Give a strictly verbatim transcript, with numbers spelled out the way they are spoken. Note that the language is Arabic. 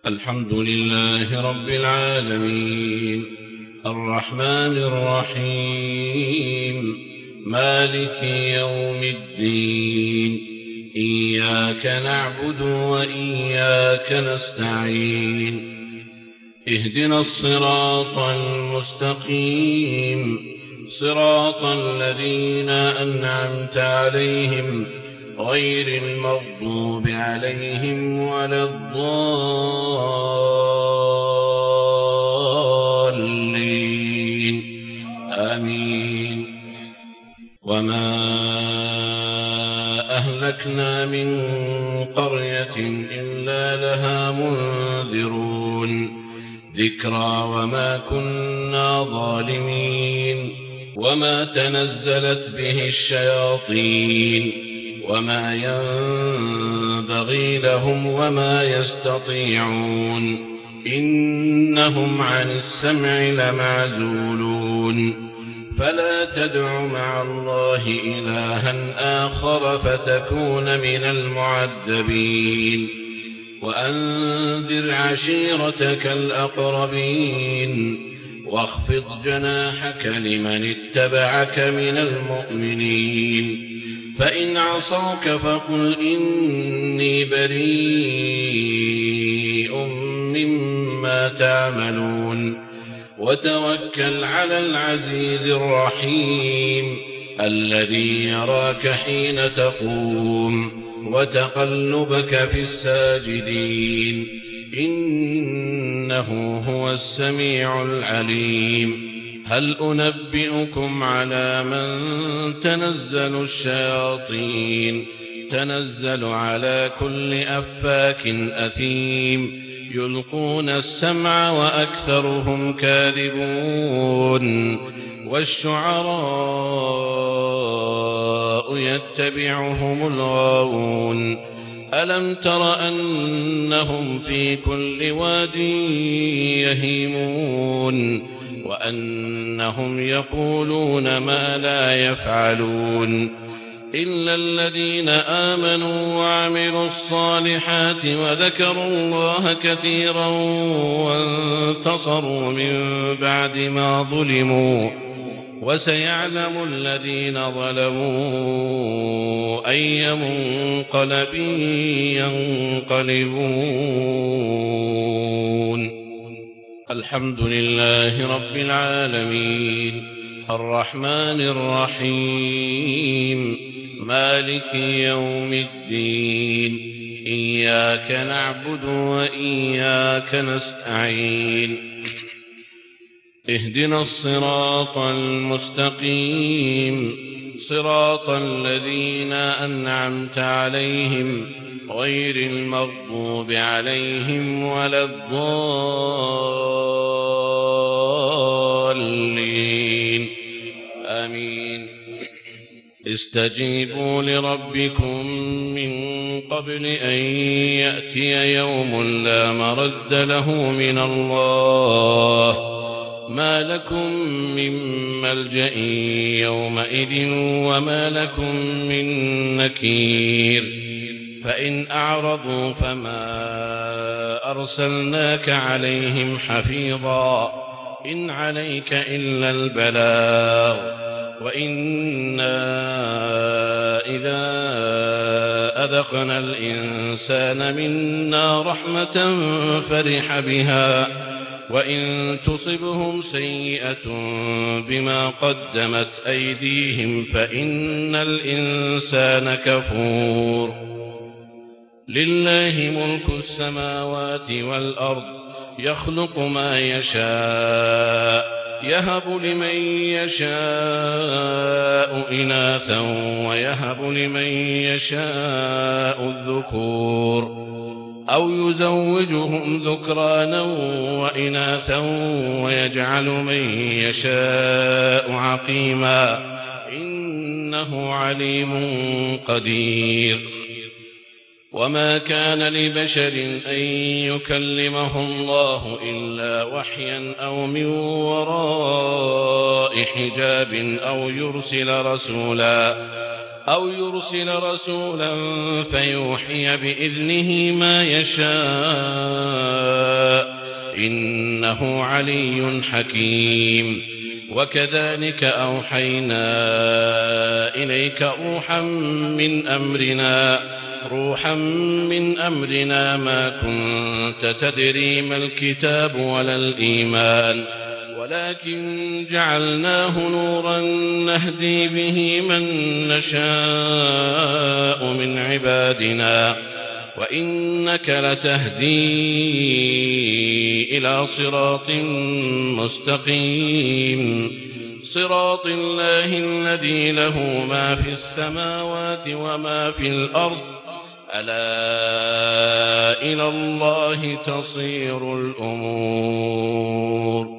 الحمد لله رب العالمين الرحمن الرحيم مالك يوم الدين إياك نعبد وإياك نستعين اهدنا الصراط المستقيم صراط الذين أنعمت عليهم غير المغضوب عليهم ولا الضالين آمين. وما أهلكنا من قرية إلا لها منذرون ذكرى وما كنا ظالمين. وما تنزلت به الشياطين وما ينبغي لهم وما يستطيعون إنهم عن السمع لمعزولون. فلا تدع مع الله إلها آخر فتكون من المعذبين. وأنذر عشيرتك الأقربين واخفض جناحك لمن اتبعك من المؤمنين. فإن عصوك فقل إني بريء مما تعملون. وتوكل على العزيز الرحيم الذي يراك حين تقوم وتقلبك في الساجدين إنه هو السميع العليم. هل أنبئكم على من تنزل الشياطين تنزل على كل أفاك أثيم يلقون السمع وأكثرهم كاذبون. والشعراء يتبعهم الغاوون. ألم تر أنهم في كل واد يهيمون وأنهم يقولون ما لا يفعلون إلا الذين آمنوا وعملوا الصالحات وذكروا الله كثيرا وانتصروا من بعد ما ظلموا. وسيعلم الذين ظلموا أي منقلب ينقلبون. الحمد لله رب العالمين الرحمن الرحيم مالك يوم الدين إياك نعبد وإياك نستعين اهدنا الصراط المستقيم صراط الذين أنعمت عليهم غير المغضوب عليهم ولا الضالين آمين. استجيبوا لربكم من قبل أن يأتي يوم لا مرد له من الله ما لكم من ملجأ يومئذ وما لكم من نكير. فإن أعرضوا فما أرسلناك عليهم حفيظا إن عليك إلا البلاغ وإنا إذا أذقنا الإنسان منا رحمة فرح بها وإن تصبهم سيئة بما قدمت أيديهم فإن الإنسان كفور. لله ملك السماوات والأرض يخلق ما يشاء يهب لمن يشاء إناثا ويهب لمن يشاء الذكور أو يزوجهم ذكرانا وإناثا ويجعل من يشاء عقيما إنه عليم قدير. وما كان لبشر أن يكلمه الله إلا وحيا أو من وراء حجاب أو يرسل رسولا أو يرسل رسولا فيوحي بإذنه ما يشاء إنه علي حكيم. وكذلك أوحينا إليك روحا من أمرنا روحا من أمرنا ما كنت تدري ما الكتاب ولا الإيمان ولكن جعلناه نورا نهدي به من نشاء من عبادنا وإنك لتهدي إلى صراط مستقيم صراط الله الذي له ما في السماوات وما في الأرض ألا إلى الله تصير الأمور.